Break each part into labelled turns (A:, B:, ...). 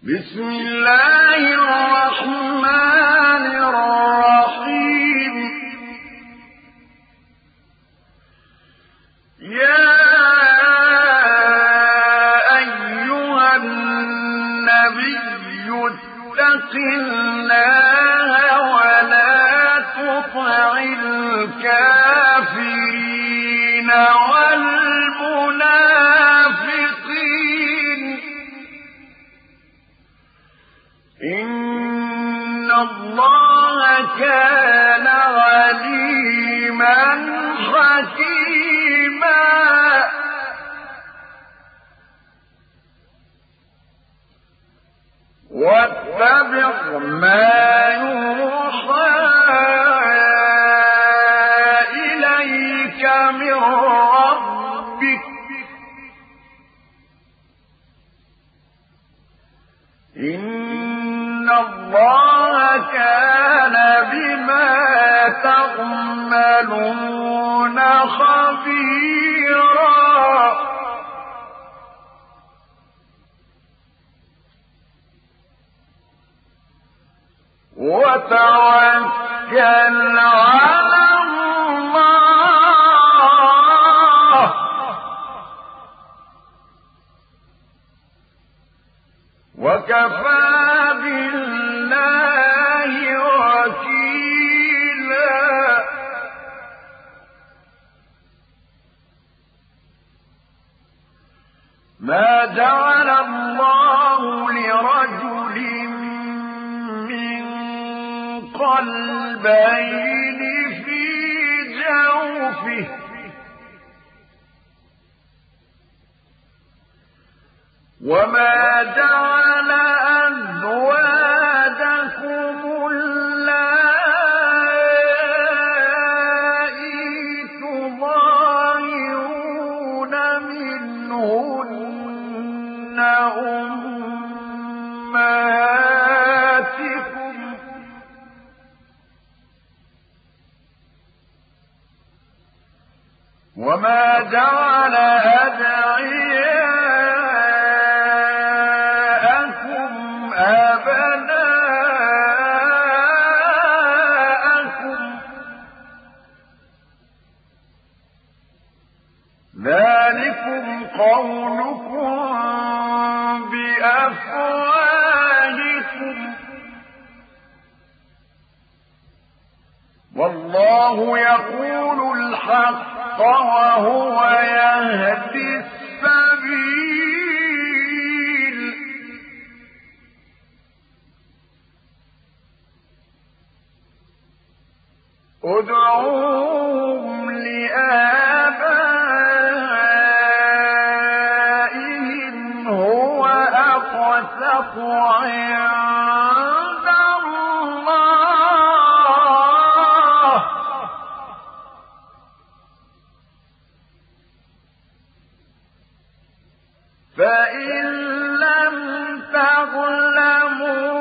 A: بسم الله الرحمن الرحيم. يا أيها النبي اتق الله ولا تطع الكافرين والمنافقين إن الله كان عليما حكيما. واتبع ما يوحى إليك من ربك إن الله كان بما تعملون خبيرا. وتوكل على الله وكفى بالله وكيلا. ما جعل الله لرجل من قلبين في جوفه وما جعل أزواجكم اللائي تظاهرون منهن أمهاتكم وما جعل أدعياءكم أبناءكم ذلكم قولكم بأفواهكم والله يقول الحق وهو يهدي السبيل. ادعوهم لآبائهم هو أقسط عند الله فإن لم تعلموا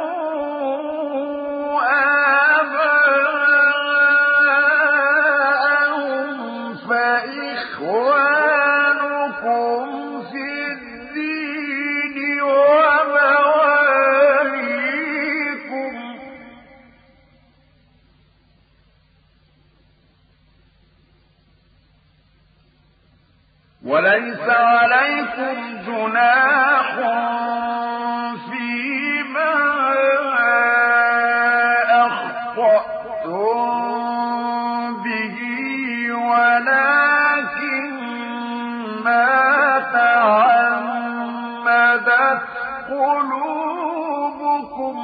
A: آباءهم فإخوانكم في الدين ومواليكم وليس عليكم جناح فيما أخطأتم به ولكن ما تعمدت قلوبكم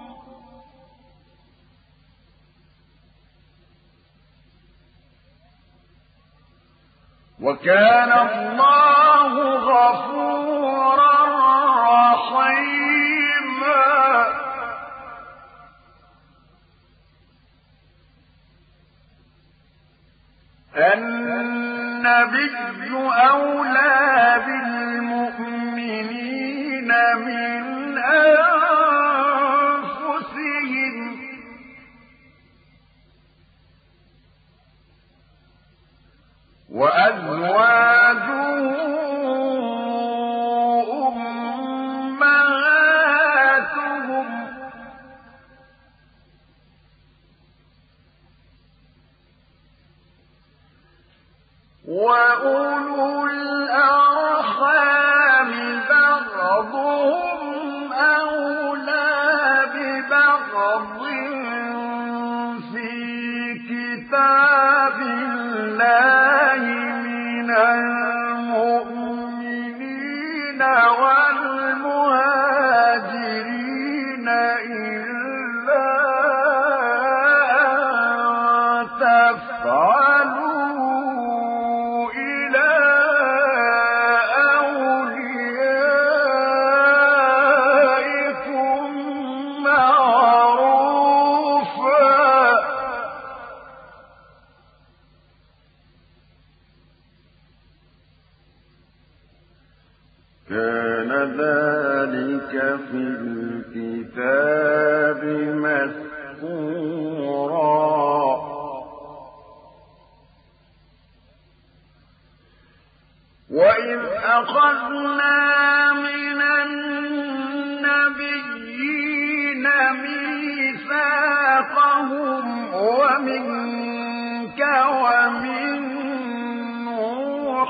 A: وكان الله غفورا رحيما. النبي أولى بالمؤمنين من أنفسهم وأزواجه أمهاتهم في الكتاب مسطورا. وإذ أخذنا من النبيين ميثاقهم ومنك ومن نوح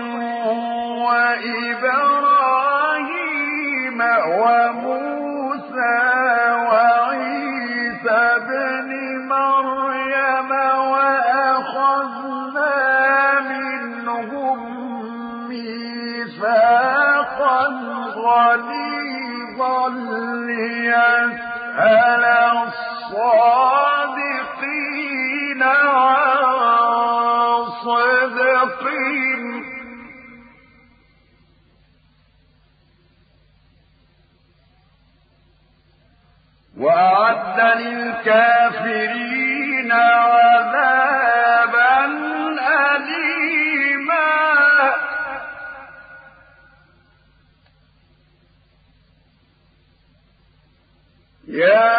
A: وإبراهيم وموسى وعيسى ابن مريم وأخذنا منهم ميثاقا غليظا ليسأل الصادقين عن صدقهم وأعد للكافرين عذابا أليما. يا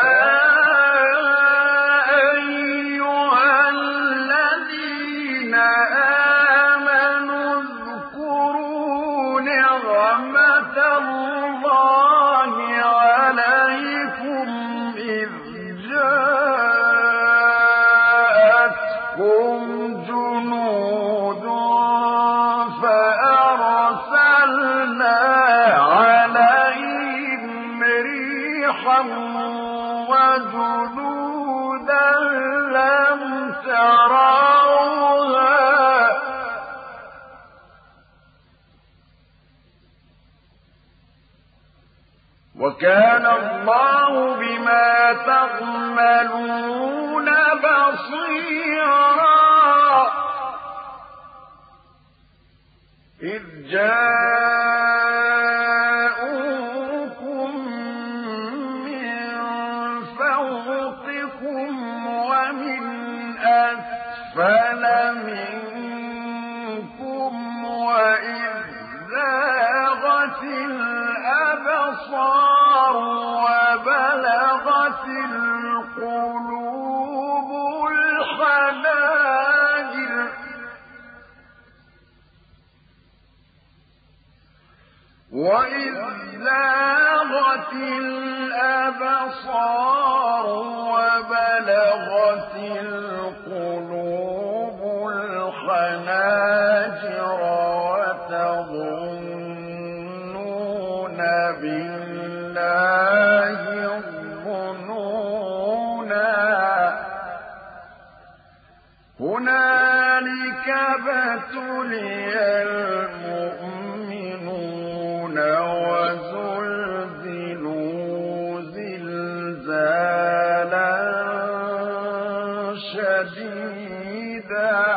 A: أيها الذين آمنوا اذكروا نعمة الله عليكم إذ جاءتكم جنود فأرسلنا عليهم ريحا وجنودا لم تروها وكان الله بما تعملون بصيرا. إذ جاءوكم من فوقكم ومن أسفل منكم وإذ زاغت الأبصار وبلغت القلوب الحناجر وإذ زاغت الأبصار وبلغت القلوب الحناجر وتظنون بالله الظنونا. هنالك ابتلي المؤمنون وزلزلوا زلزالا شديدا.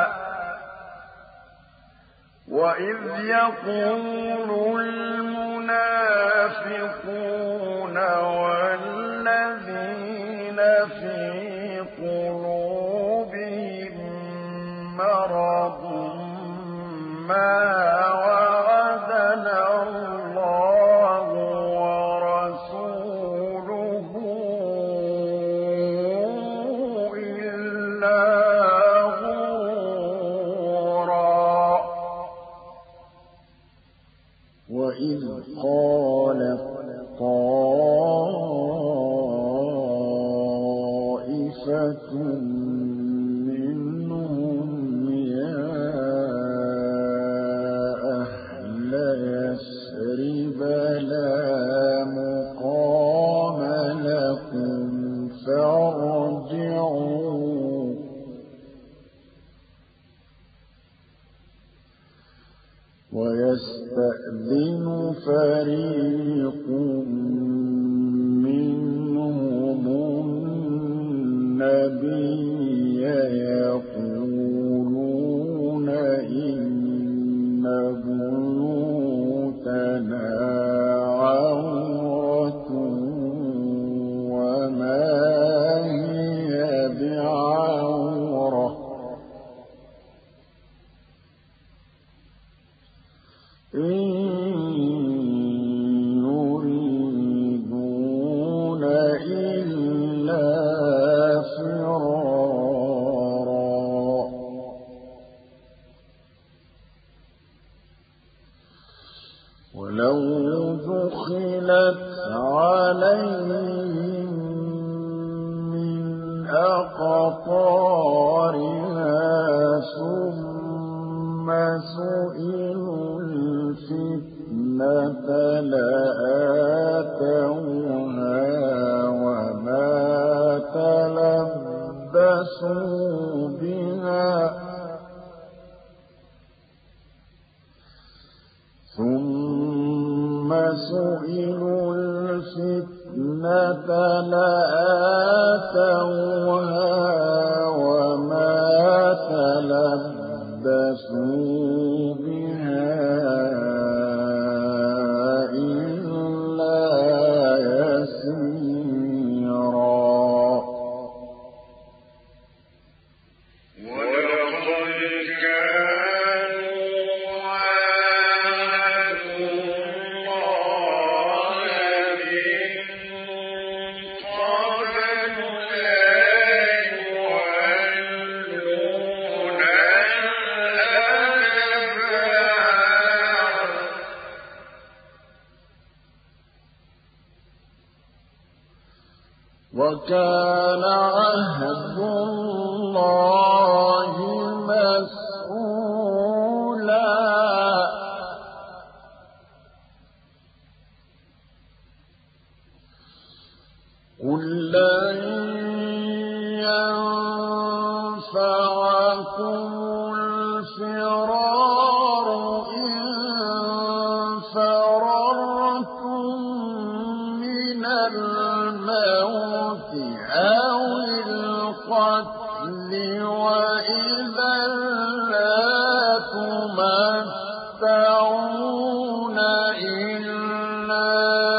A: وإذ يقول المنافقون والذين في قلوبهم مرض ما وعدنا الله ورسوله إلا غرورا. وإذ قالت طائفة منهم يا أهل يثرب لا مقام لكم فارجعوا. ويستأذن فريق منهم النبي يقولون إن بيوتنا عورة وما هي بعورة إن عليهم من أقطارها ثم سئلوا الفتنة لآتوها وما تلبسوا بها ثم سئلوا الفتنة لآتوها وما تلبسوا بها إلا يسيرا ولقد كانوا عاهدوا الله من قبل لا يولون الأدبار وكان عهد الله مسؤولا قل لن ينفعكم الفرار إن فررتم من الموت أو القتل وإذا لا تمتعون إلا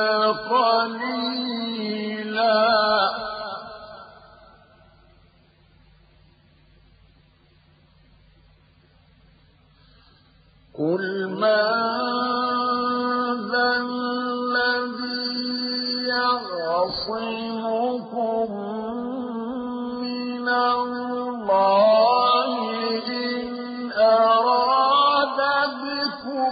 A: قليلا قل من ذا الذي يعصمكم من الله إن أراد بكم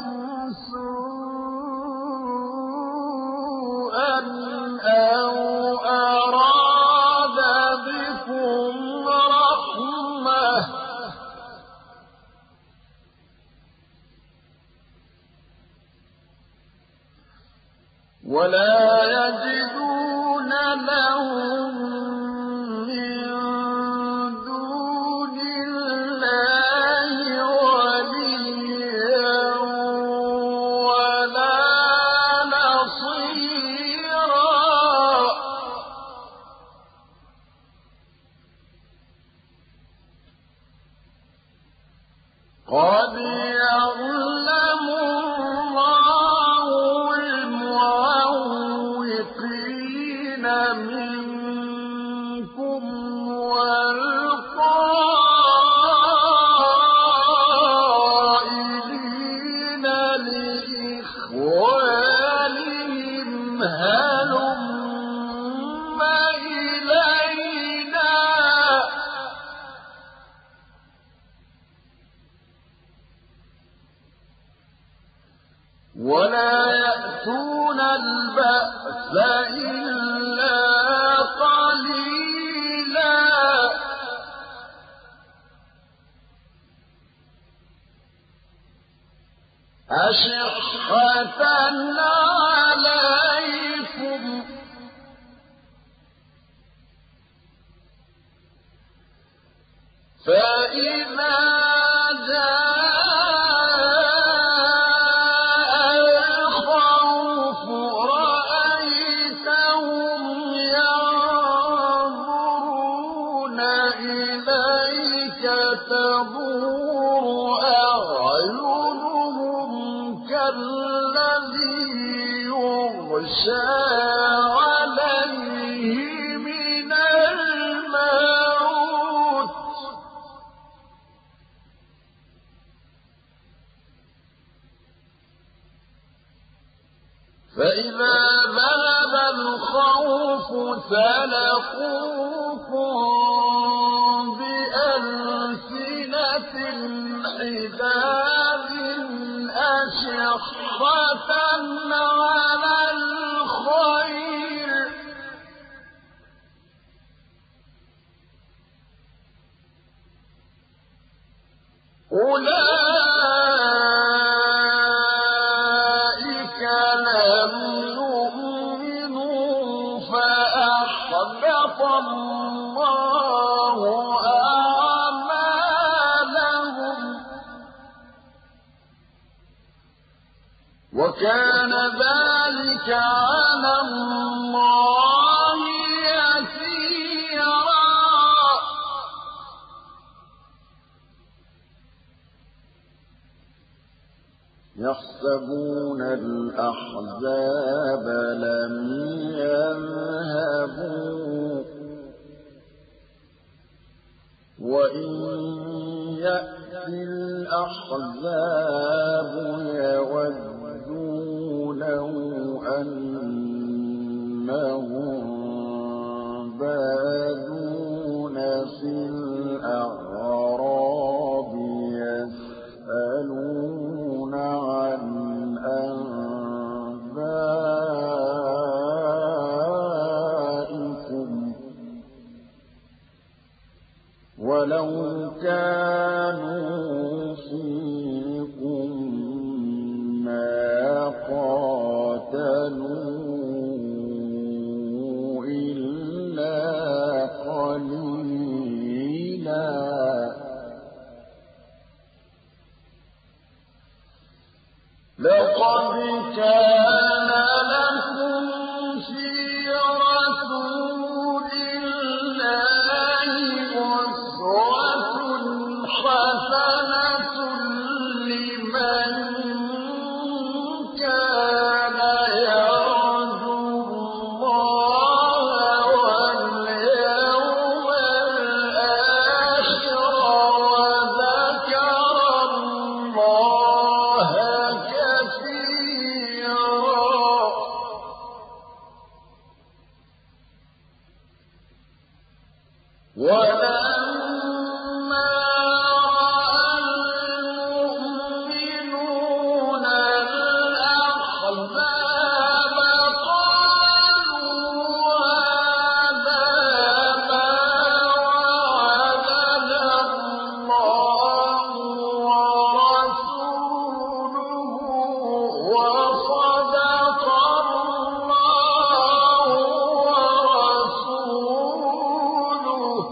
A: سوءا أو أراد بكم رحمة ولا يجدون لهم من دون الله وليا ولا نصيرا قد يعلم الله المعوقين منكم والقائلين لإخوانهم هلم إلينا ولا يأتون البأس إلا قليلا أشحة عليكم فإذا جاء الخوف رأيتهم ينظرون إليك تدور أعينهم كالذي يغشى عليه من الموت فإذا ذهب الخوف سلقوكم بألسنة حداد أشحة على الخير أولئك لم يؤمنوا فأحبط الله أعمالهم وكان ذلك على الله يسيرا يحسبون الأحزاب لم يذهبوا وإن يأتي الأحزاب يودوا لو أنهم بادون في الأعراب يسألون عن أنبائكم ولو كانوا فيكم ما قاتلوا إلا قليلا لقد كان لكم في رسول الله أسوة حسنة لمن كان يرجو الله واليوم الآخر وذكر الله ولما رأى المؤمنون الأحزاب قالوا هذا ما وعدنا الله ورسوله وصدق الله ورسوله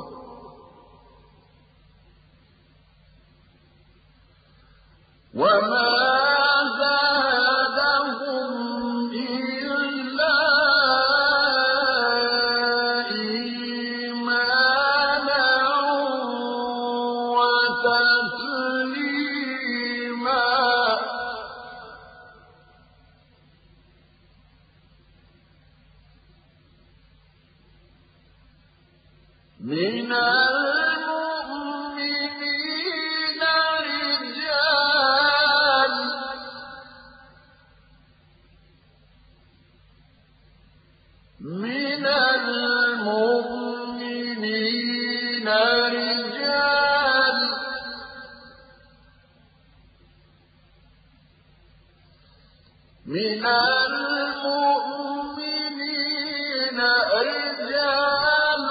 A: وما زادهم إلا إيمانا وتسليما من المؤمنين رجال من المؤمنين رجال من المؤمنين رجال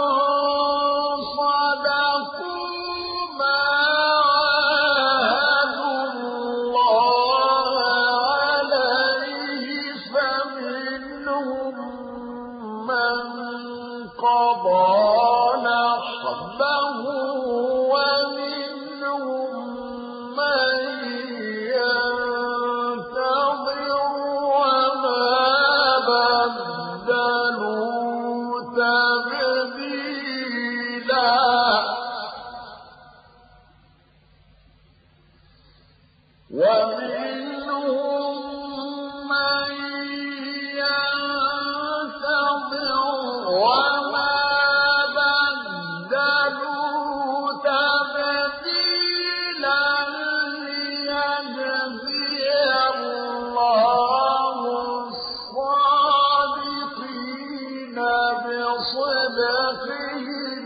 A: صدقوا ما عاهدوا الله عليه فمنهم من قضى نحبه ومنهم من ينتظر وما بدلوا تبديلا ومنهم من ينتظر وما بدلوا تبديلا ليجزي الله الصادقين بصدقهم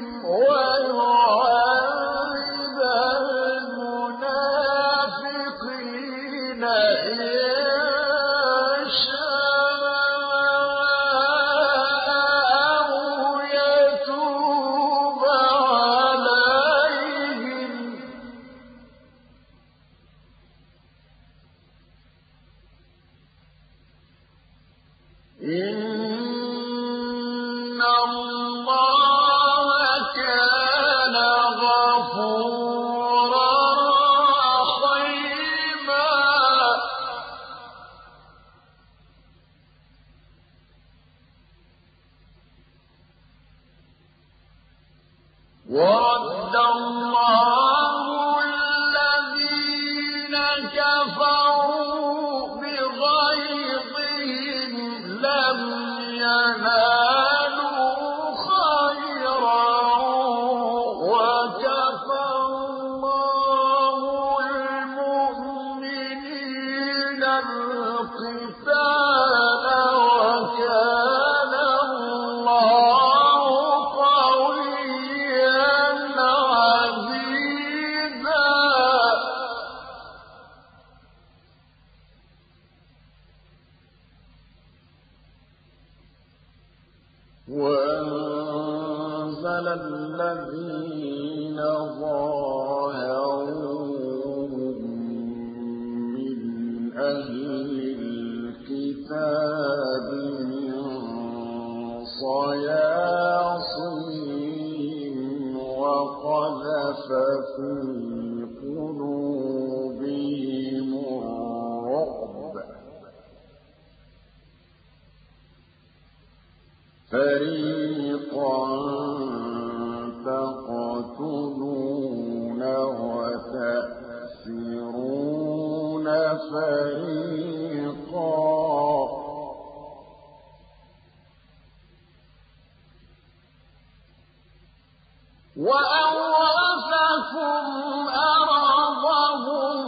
A: ويعذب المنافقين إن شاء أو يتوب عليهم إن الله كان غفورا رحيما ورد الله الذين كفروا بغيظهم لم ينالوا خيرا وكفى الله المؤمنين القتال وكان الله قويا عزيزا وأنزل الذين ظاهروهم من أهل الكتاب من صياصيهم وقذف في قلوبهم الرعب فريقا تقتلون وتأسرون فريقا وأورثكم أرضهم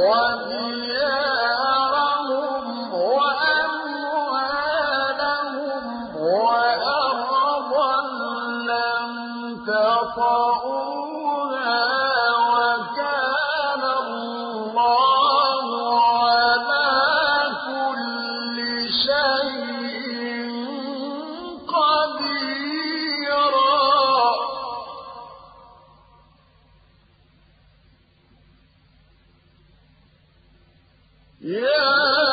A: وديارهم وأموالهم وأرضا لم تطئوها وكان الله على كل شيء قديرا يا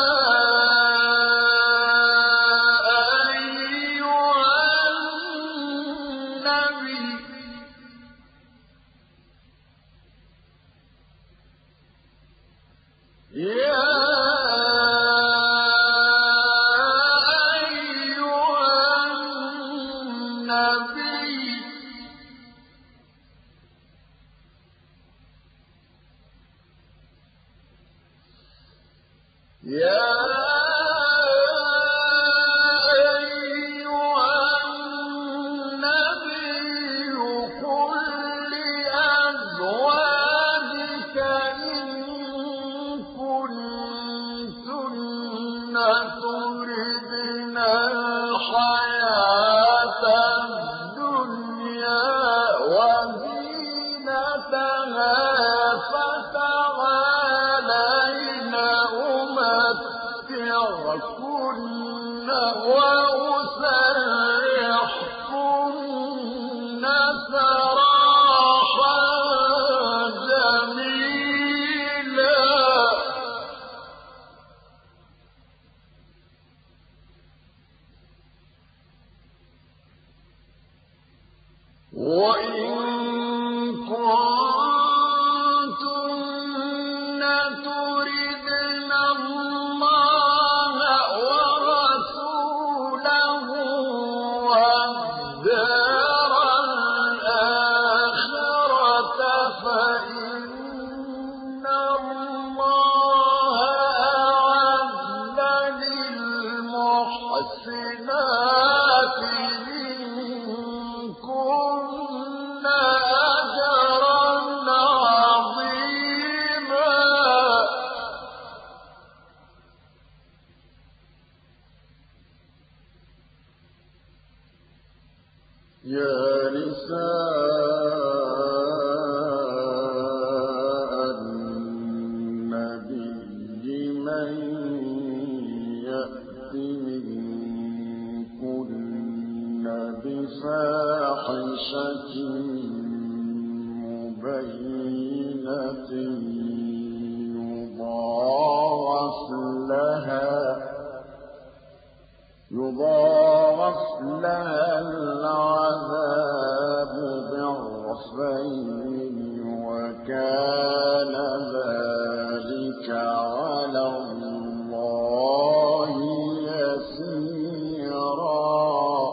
A: أيها النبي يا أيها النبي يا أيها النبي قل لأزواجك إن كنتن تردن الحياة الدنيا وزينتها فتعالين أمتعكن وأسرحكن سراحا جميلا وإن كنتن تردن الله ورسوله والدار الآخرة فإن الله أعد للمحسنات منكن أجرا عظيما يا نساء النبي من يأت منكن بفاحشة مبينة يضاعف لها العذاب ضعفين وكان ذلك على الله يسيرا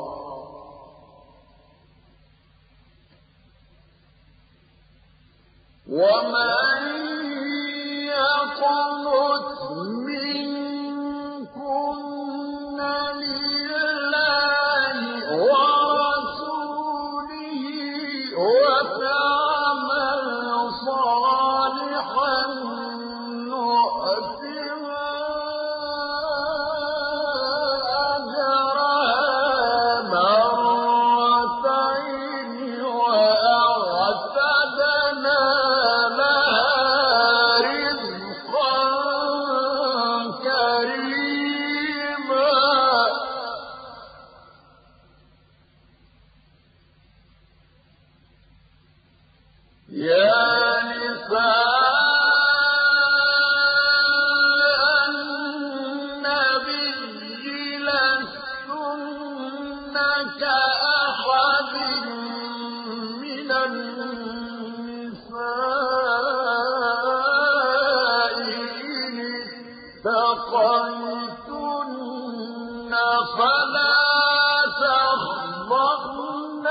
A: ومن يقنت منكن لله ورسوله وتعمل صالحا نؤتها أجرها مرتين وأعتدنا لها رزقا كريما يا نساء النبي لستن كأحد من النساء إن اتقيتن فلا تخضعن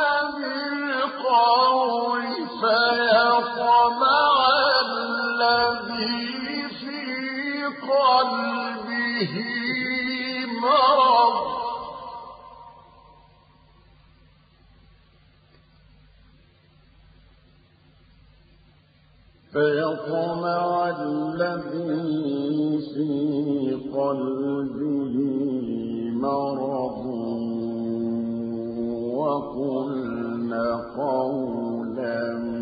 A: بالقول فيطمع الذي في قلبه مرض وقلن قولا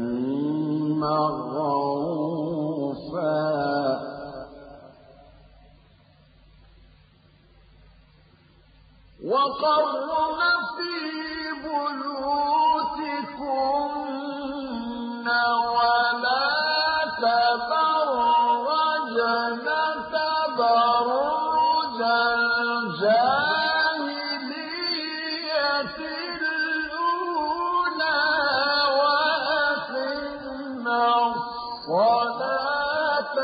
A: معروفا وقرن في بيوتكن ولا تبرجن تبرج الجاهلية الأولى وأقمنا الصلاة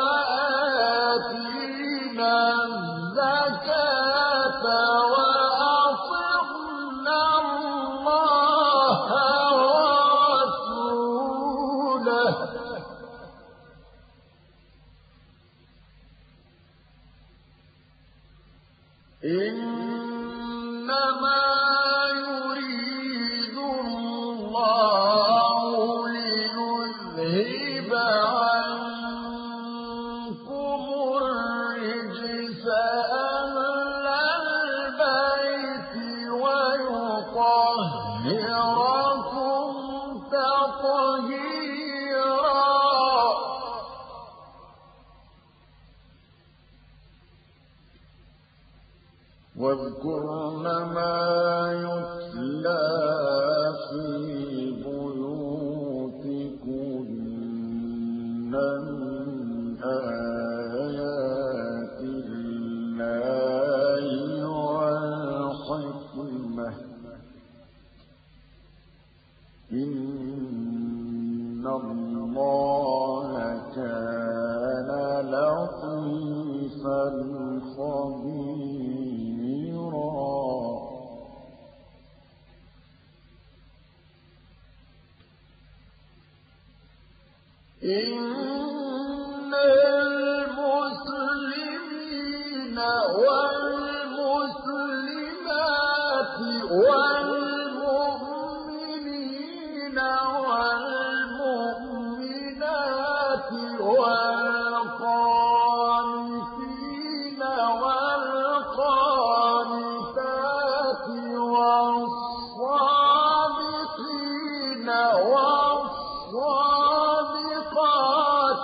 A: وآتينا الزكاة وأطعنا الله ورسوله إنما يريد الله ليذهب عنكم الرجس أهل البيت ويطهركم تطهيرا واذكرن ما يتلى في بيوتكن من آيات الله والحكمة إن الله كان لطيفا خبيرا إن المسلمين والمسلمات والمؤمنين والمؤمنات والقانتين والقانتات والصادقين والصادقات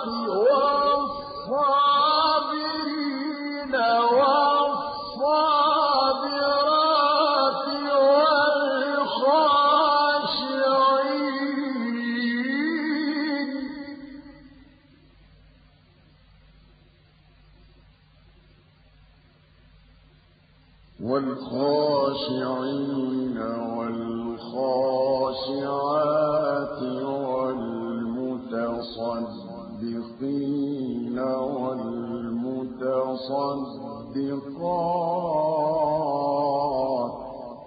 B: والخاشعين والخاشعات والمتصدقين والمتصدقات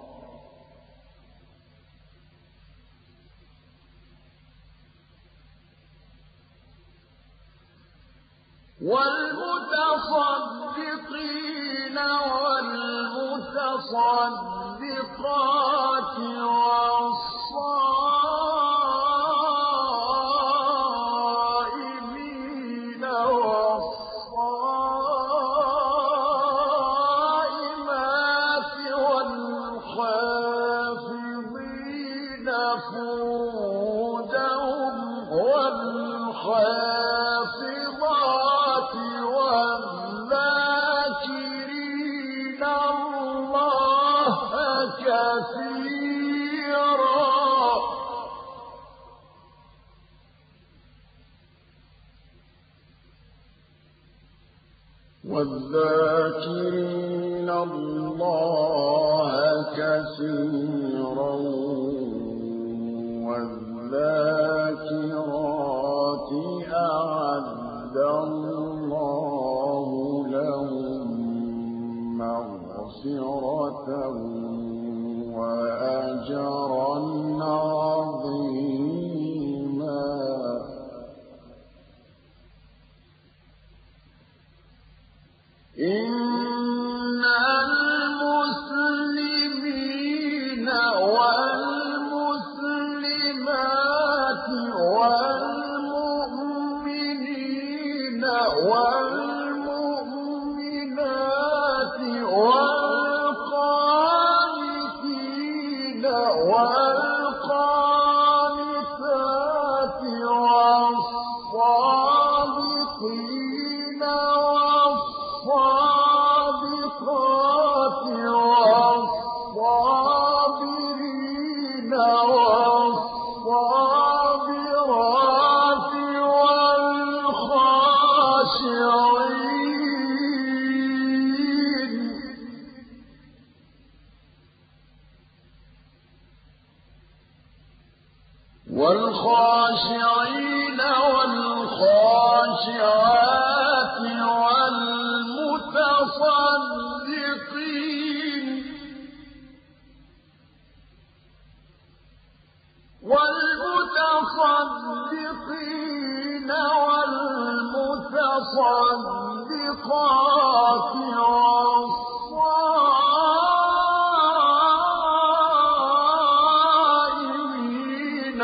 B: والمتصدقين والمتصدقات والصائمين والصائمات والحافظين فروجهم والحافظات والذاكرين الله كثيرا والذاكرين الله كثيرا والذاكرات أعد الله لهم مغفرة وأجرا عظيما إن المسلمين والمسلمات والمؤمنين والمؤمنات والقانتين والقانتات والصادقين والصادقات والصابرين والصابرات والخاشعين والخاشعات والمتصدقين والمتصدقات والصائمين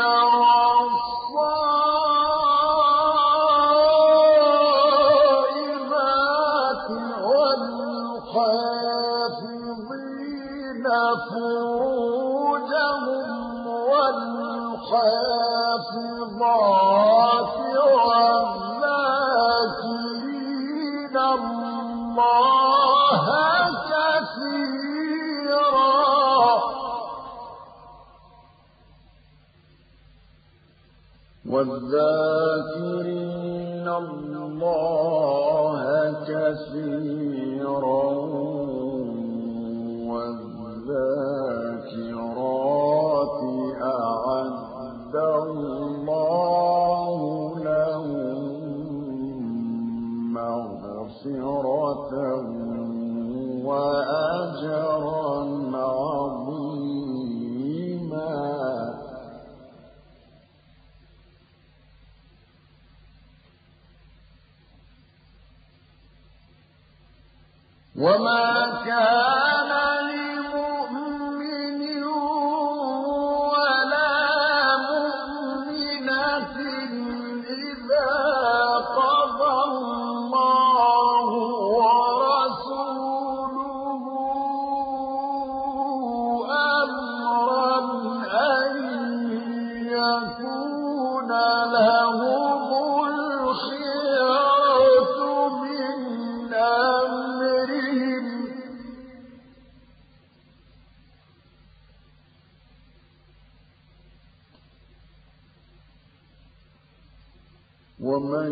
B: والصائمات والحافظين فروجهم والحافظات والذاكرين الله كثيرا والذاكرين الله كثيرا والذاكرات أعد الله لهم مغفرة وأجرا عظيما وما كان لمؤمن ولا مؤمنة إذا قضى الله ورسوله أمرا أن يكون لهم الخيرة من أمرهم ومن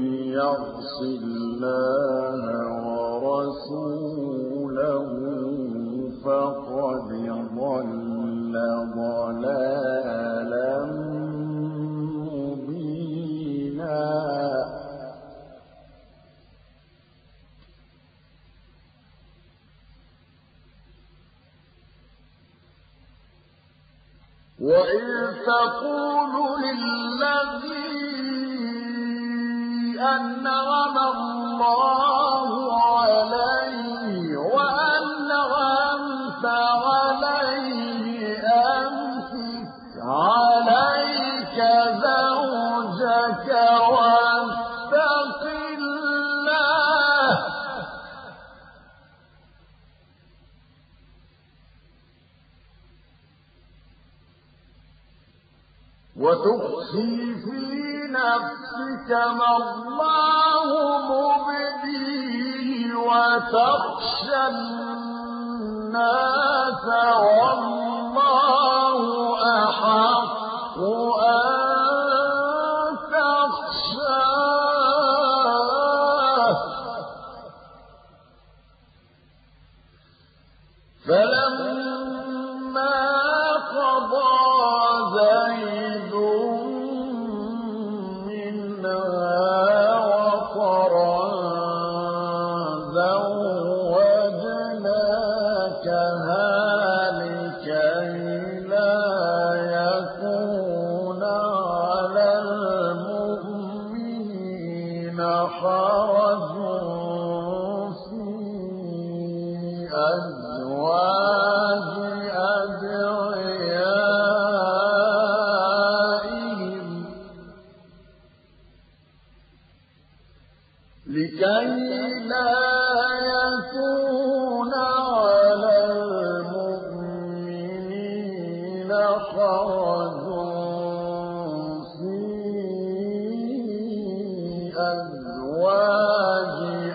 B: يعص الله ورسوله وإذ تقول للذي أنعم الله عليه وأنعمت عليه أمسك عليك زوجك واتق الله وتخفي في نفسك ما الله مبديه وتخشى الناس والله أحق أن تخشاه فلما قضى زيد منها وطرا زوجناكها لكي لا يكون على المؤمنين حرج في أزواج أدعيائهم لكي لا يكون على المؤمنين حرج في أزواج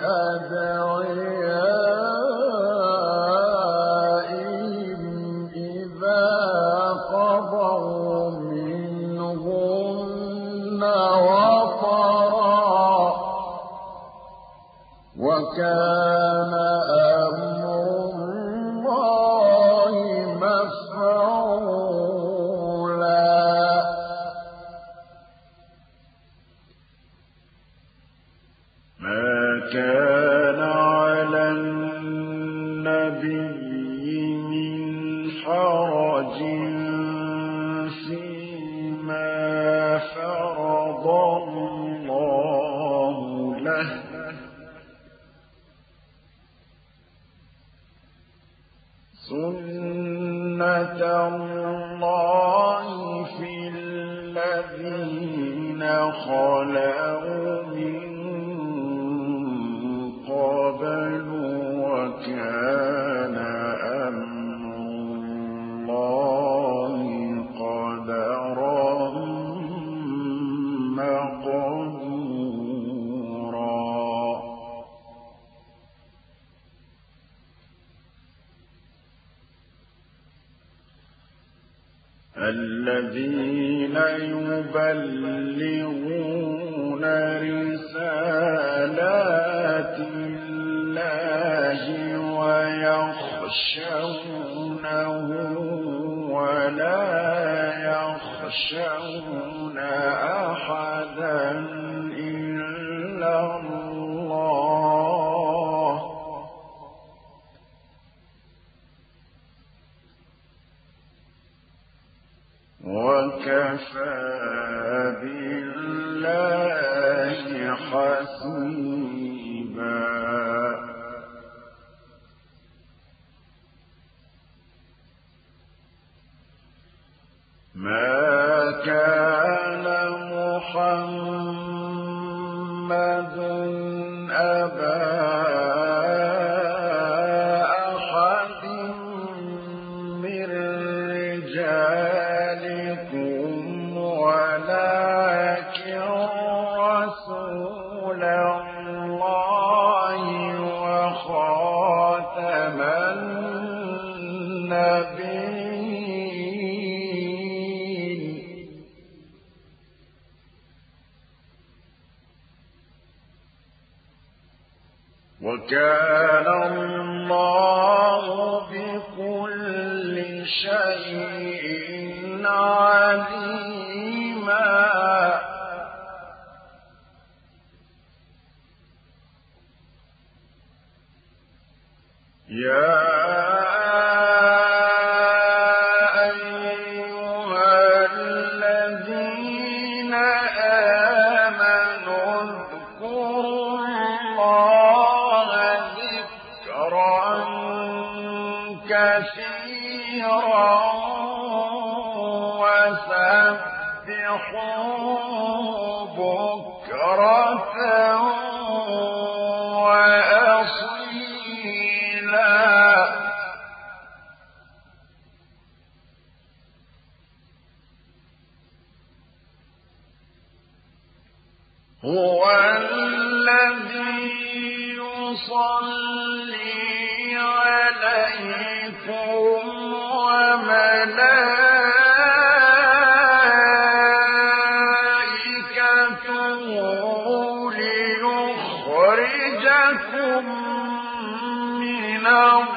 B: أدعيائهم إذا قضوا منهن وطرا وكان أمر الله مفعولا ما كان على النبي من حرج فيما فرض الله له سنة الله في الذين خلوا من قبل وكان أمر الله قدرا مقدورا الذين يبلغون رسالات الله ويخشونه ولا يخشون أحدا إلا الله وكفى بالله حسيبا ما كان محمد أبا أحد من رجالكم ولكن رسول الله وخاتم النبيين وكان الله بكل شيء عليما يا أيها كثيرا وسبحوا بكرة وأصيلا هو الذي يصلي عليكم وملائكته ليخرجكم من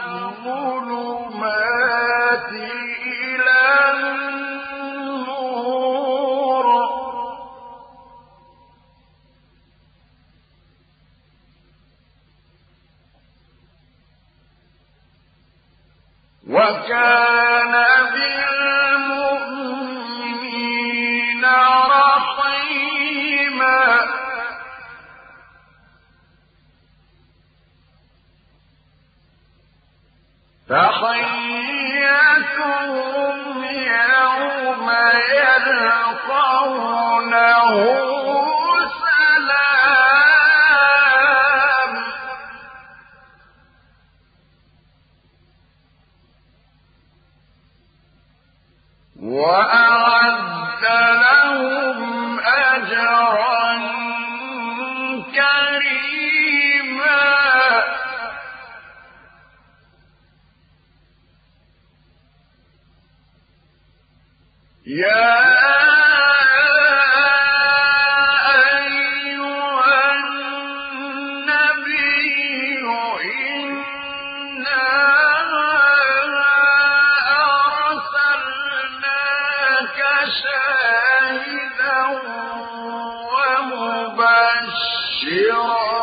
B: الظلمات إلى النور وكان بالمؤمنين رحيما تحيتهم يوم يلقونه سلام وأعد لهم أجرا كريما يا أيها النبي إنا أرسلناك شاهدا ومبشرا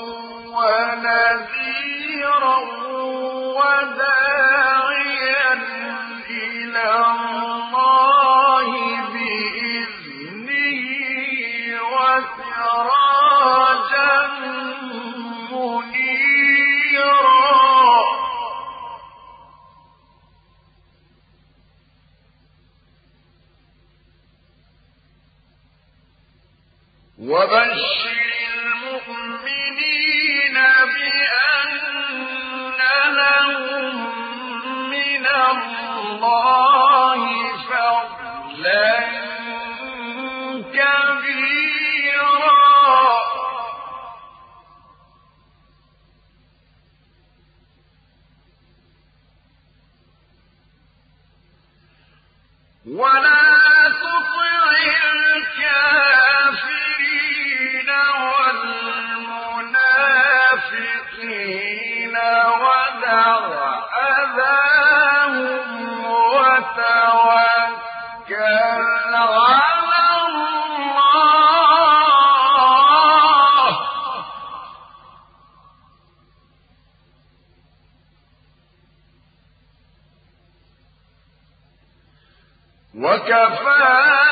B: ونذيرا وداعيا إلى الله بإذنه وسراجا منيرا وبشر المؤمنين بأن لهم من الله فضلا كبيرا ولا تطع الكافرين والمنافقين ودع أذاهم وتوكل على الله وكفى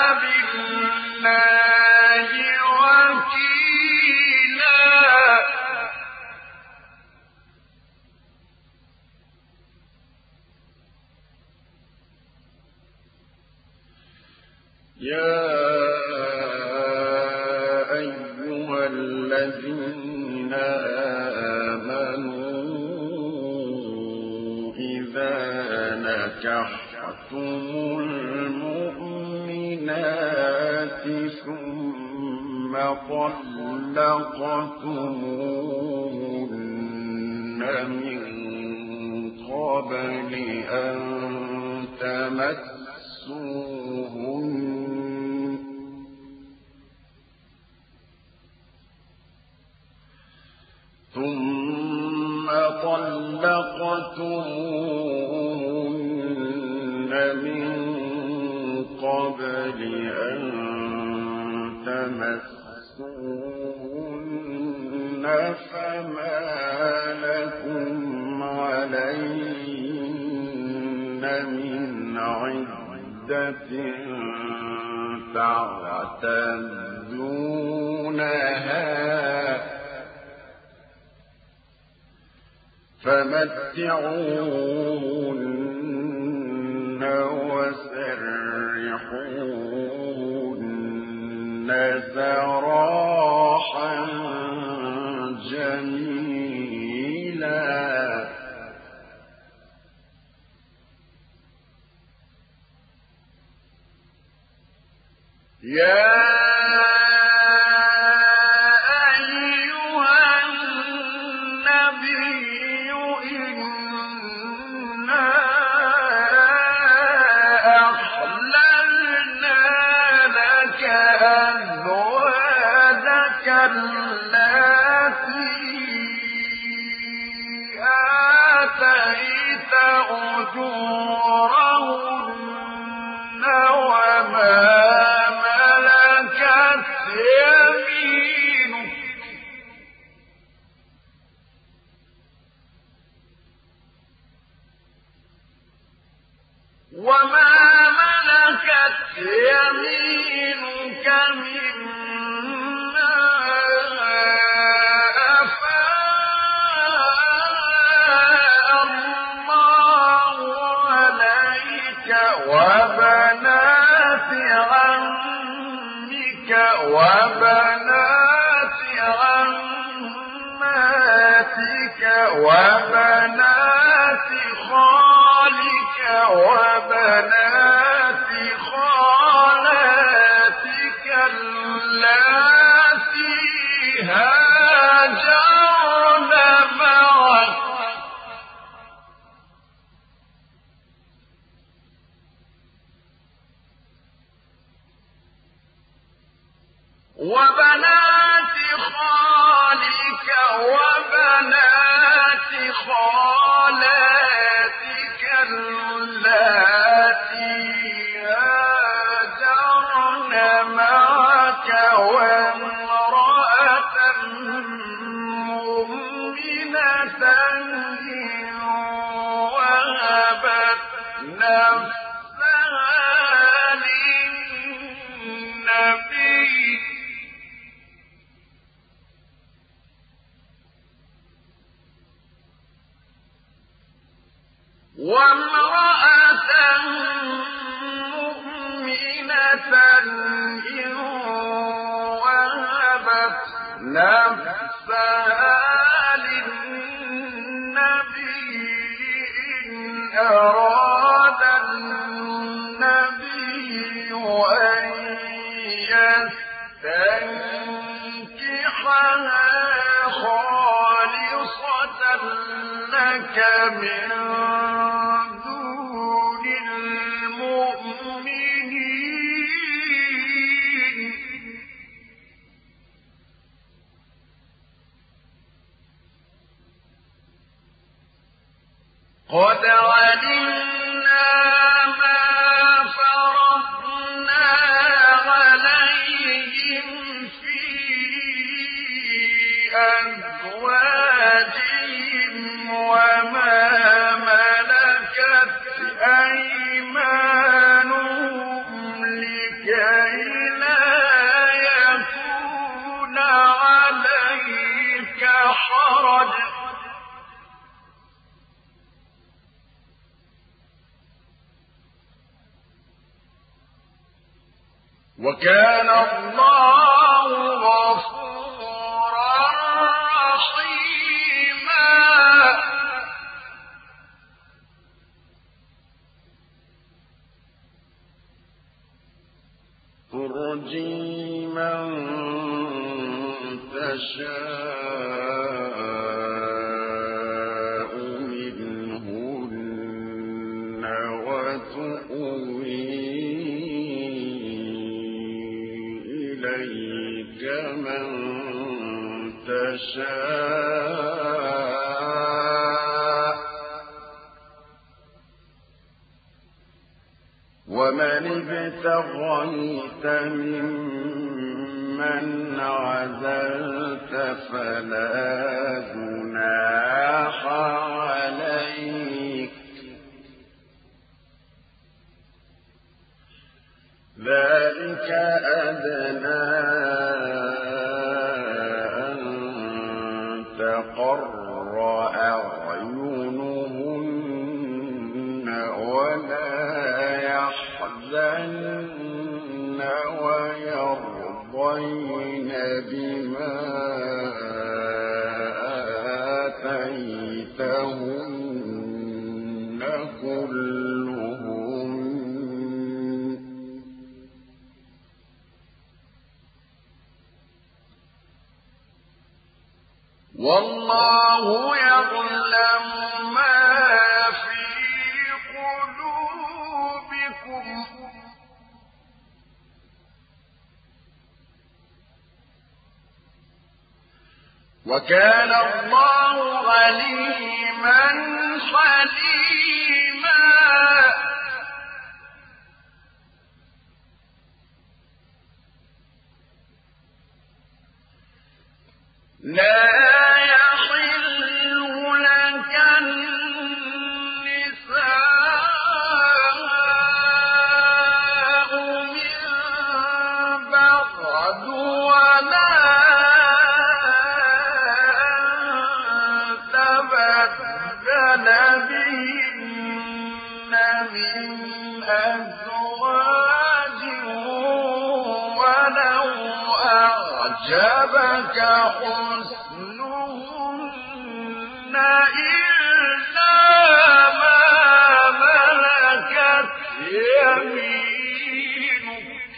B: بالله وكيلا يا أيها الذين آمنوا إذا نكحتم المؤمنات ثم طلقتموهن من قبل أن تمسوهن ثم طلقتموهن من قبل أن تمسوهن فما لكم عليهن من عدة تعتدونها فمتعوهن سراحا جميلا يا أيها النبي إنا أحللنا لك أزواجك التي آتيت أجورهن وما ملكت يمينك مما أفاء الله عليك وبنات عمك وبنات عماتك وبنات خالك وبنات خالاتك اللاتي هاجرن معك وبنات خالك وبنات خالاتك اللاتي هاجرن معك وامرأة مؤمنة إن وهبت نفسها للنبي وامرأة مؤمنة إن وهبت نفسها للنبي إن أراد النبي أن يستنكحها خالصة لك من دون المؤمنين قد علمنا ما فرضنا عليهم في أزواجهم وما ملكت أيمانهم لكي لا يكون عليك حرج وكان الله غفورا رحيما ترجي من تشاء منهن وتؤوي إليك من تشاء ومن ابتغيت ممن عزلت فلا جناح عليك ذلك أدنى أن تقر أعينهن ولا يحزن ويرضين كلهم والله يعلم ما في قلوبكم وكان الله عليما حليما لا يحل لك النساء من بعد ولا تبدل بهن من أزواج ولو أعجبك حسنهن إلا ما ملكت يمينك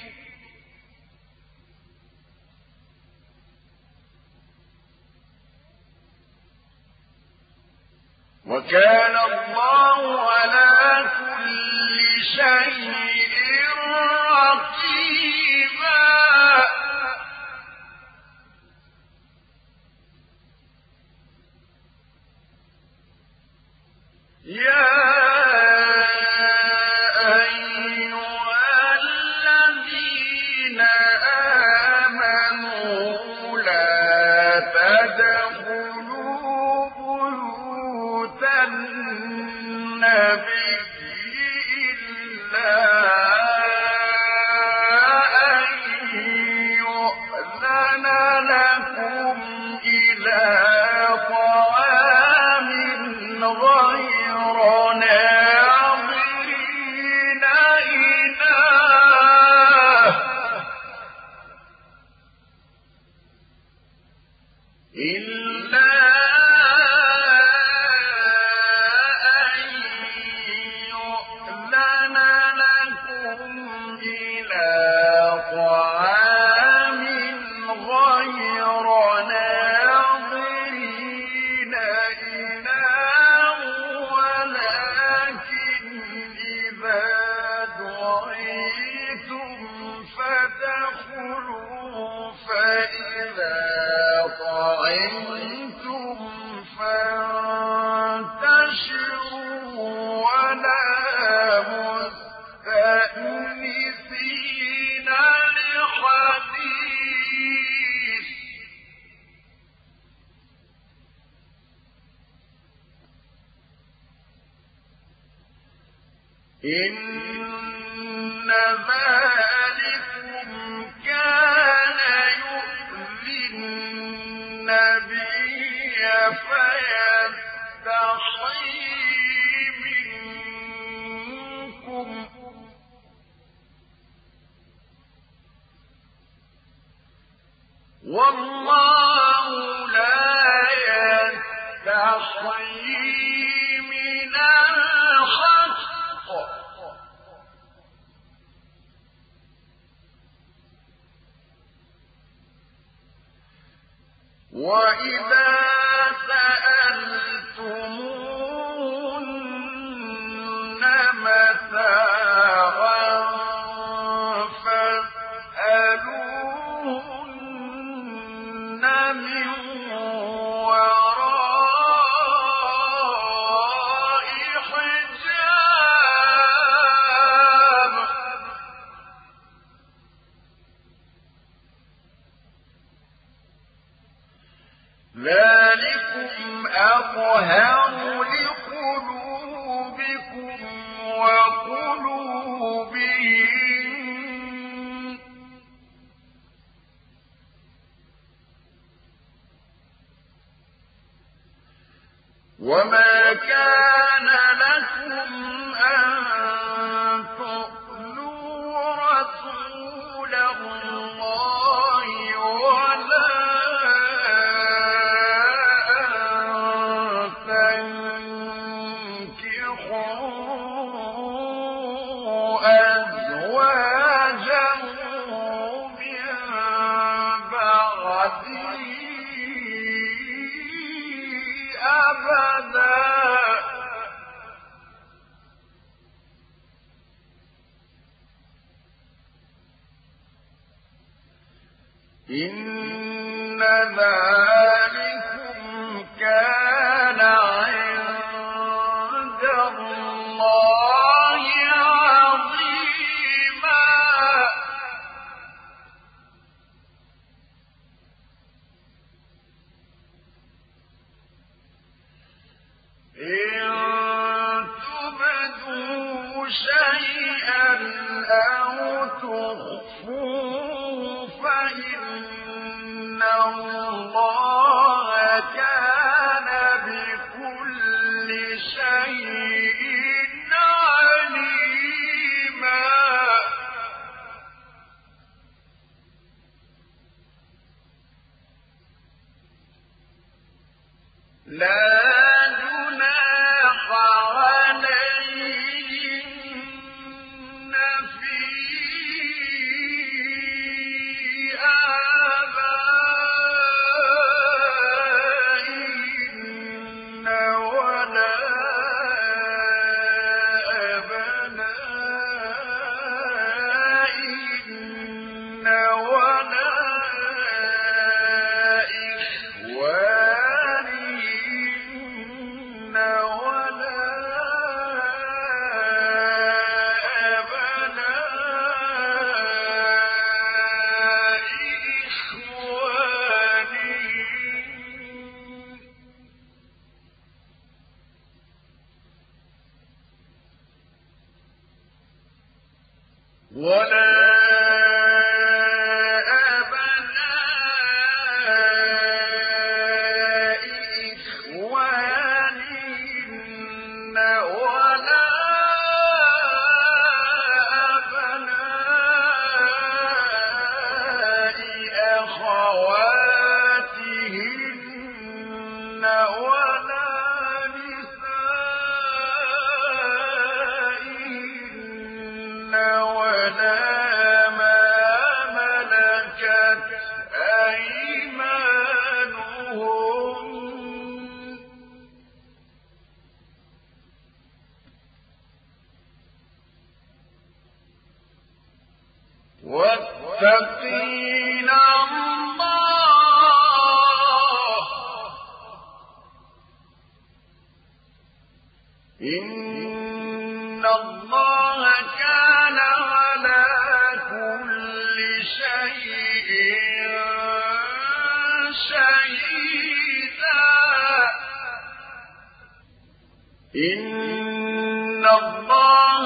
B: وكان الله على كل شيء رقيبا يا أيها الذين آمنوا لا تدخلوا بيوت النبي إلا أن يؤذن لكم إلى طعام غير ناظرين إناه إلا أن يؤذن لكم إلى طعام غير ناظرين إناه ولكن إذا دعيتم فادخلوا فإذا طعمتم فانتشروا ولا مستأنسين لحديث إن ذلكم كان يؤذي النبي فيستحيي منكم والله لا يستحيي من الحق وإذا سألتموهن متاعا فاسألوهن من وراء حجاب ذلكم أطهر لقلوبكم وقلوبهم وما كان لكم أن تؤذوا رسول الله ولا أن تنكحوا أزواجا من بعده أبدا إن ذلكم كان عند الله عظيما إن تبدوا شيئا أو تخفوه فإن الله كان بكل شيء عليما لا جناح عليهن في آبائهن ولا أبنائهن ولا إخوانهن ولا أبناء إخوانهن ولا أبناء إخوانهن ولا أبناء أخواتهن ولا نسائهن ولا ما ملكت أيمانهن واتقين الله إن الله كان على كل شيء شهيدا إن الله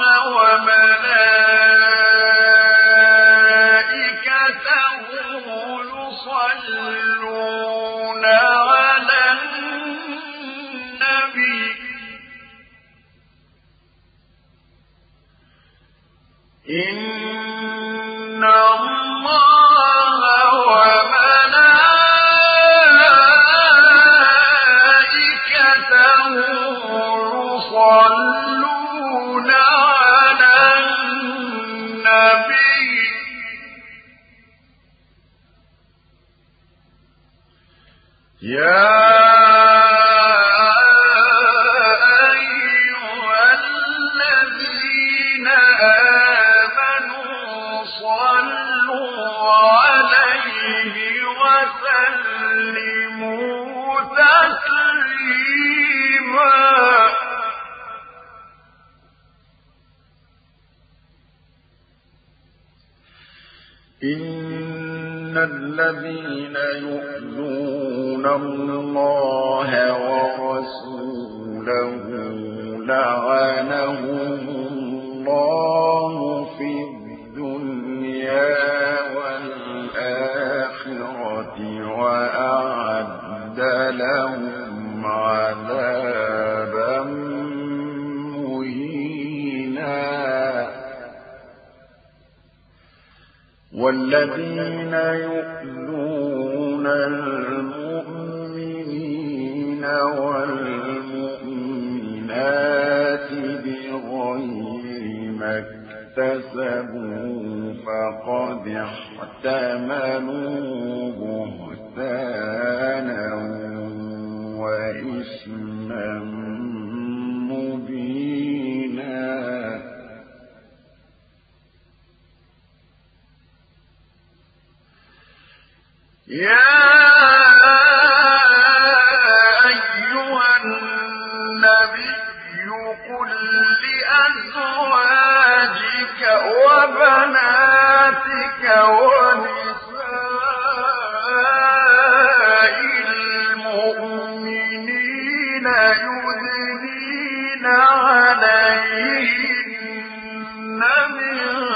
B: وملائكته يصلون على النبي إن الله وملائكته يصلون على النبي يا أيها الذين آمنوا صلوا عليه وسلموا تسليما إن الذين يؤذون الله ورسوله لعنهم الله في الدنيا والآخرة وأعد لهم عذابا مهينا والذين يؤذون المؤمنين والمؤمنات بغير بغير ما اكتسبوا فقد احتملوا بهتانا وإثما مبينا. يا أيها النبي قل لأزواجك وبناتك ونساء المؤمنين يدنين عليهن من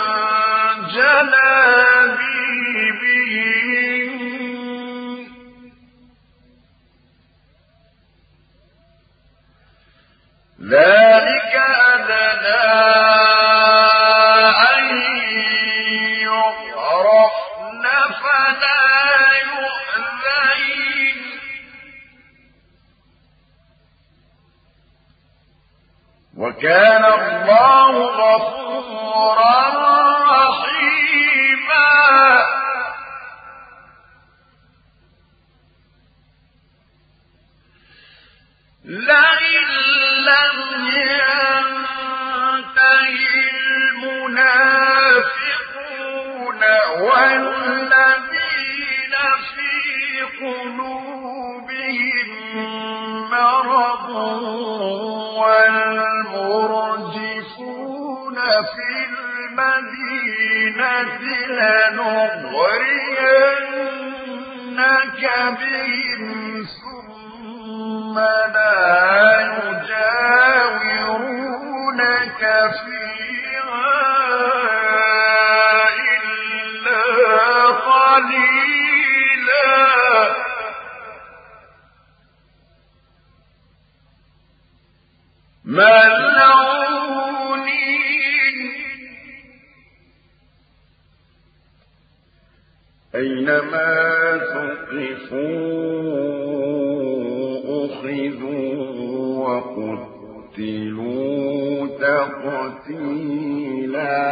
B: جلابيبهن ذلك أدنى أن يعرفن فلا يؤذين وكان الله غفورا رحيما. لئن لم ينته المنافقون والذين في قلوبهم مرض والمرجفون في المدينة لنغرينك بهم ثم لا يجاورونك فيها إلا قليلا ملعونين أينما ثقفوا أخذوا وقتلوا تقتيلا.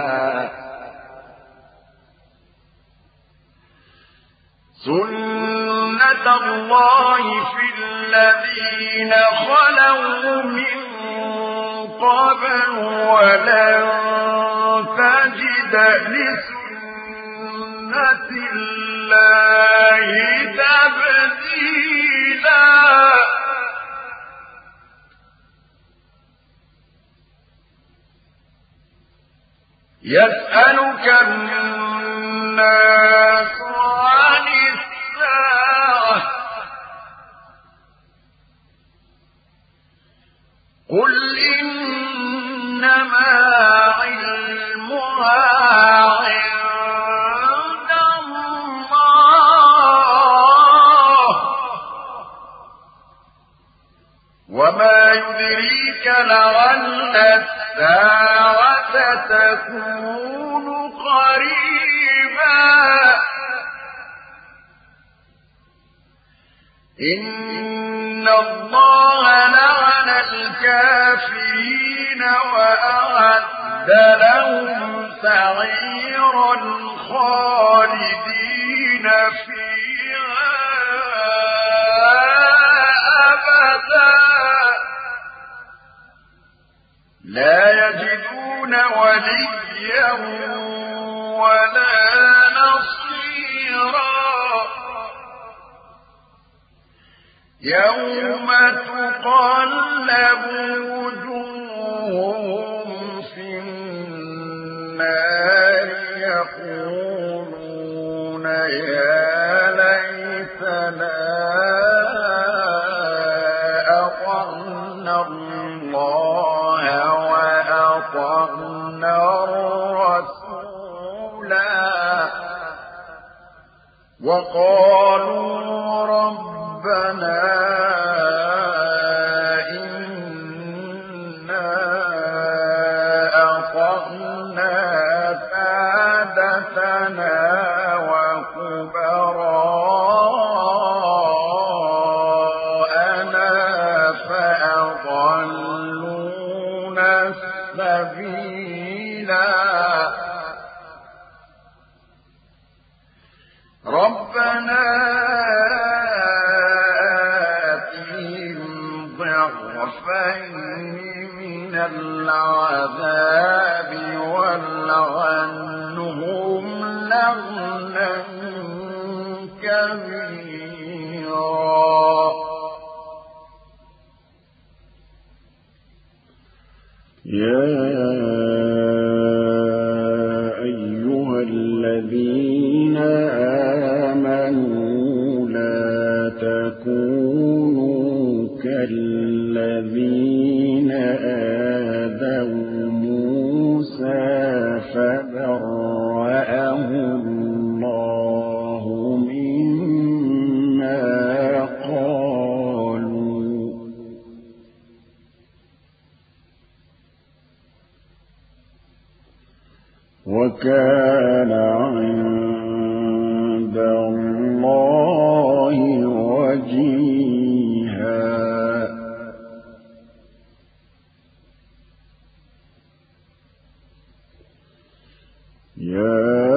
B: سنة الله في الذين خلوا من قبل ولن تجد لسنة الله تبديلا. يسألك الناس عن الساعة قل إنما علمها عند الله وما يدريك لعل الساعة تكون قريبا. إن الله لعن الكافرين وأعد لهم سعيرا خالدين فيها أبدا لا يجدون وليا ولا نصيرا. يوم تقلب وجوههم في النار يقولون يا ليتنا أطعنا الله وأطعنا الرسولا وقالوا ربنا إنا أطعنا سادتنا وكبراءنا فأضلونا السبيلا. سبيلا ربنا آتهم ضعفين من العذاب والعنهم لعنا كبيرا
C: يا أيها الذين آمنوا لا تكونوا كالذين آذوا موسى فبرأه الله مما قالوا وكان عند الله وجيها يا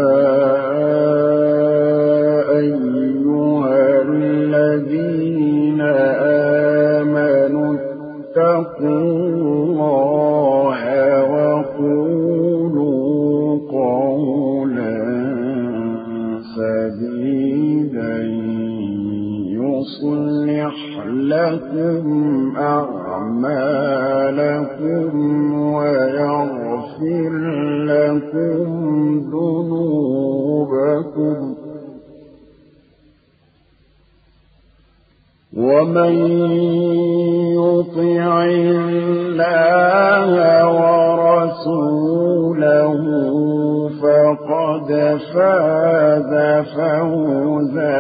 C: أيها الذين آمنوا اتقوا الله وقولوا قولا سديدا يصلح لكم أعمالكم ويغفر لكم ذنوبكم ومن يطع الله ورسوله فقد فاز فوزا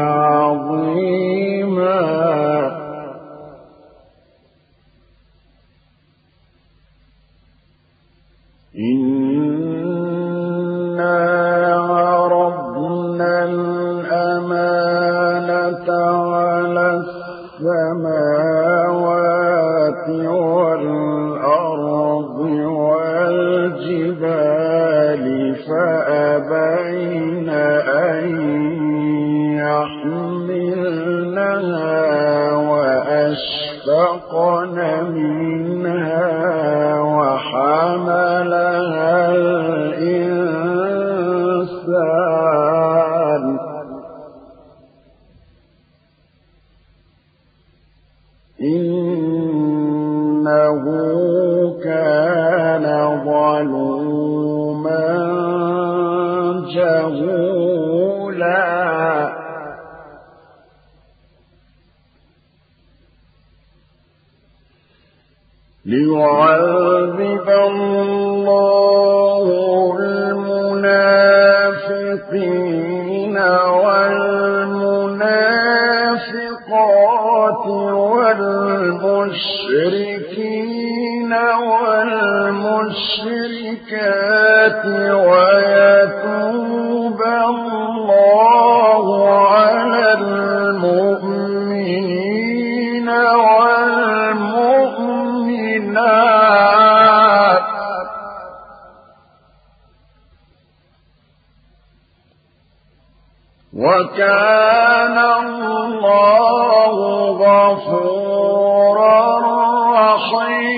C: عظيما إنا عرضنا الأمانة على السماوات والأرض والجبال فأبين أن يحملنها وأشفقن منها وحملها الإنسان إنه كان ظلوما جهولا ليعذب الله المنافقين والمنافقات والمشركين والمشركات ويتوب الله على المؤمنين والمؤمنات وكان الله غفورا رحيما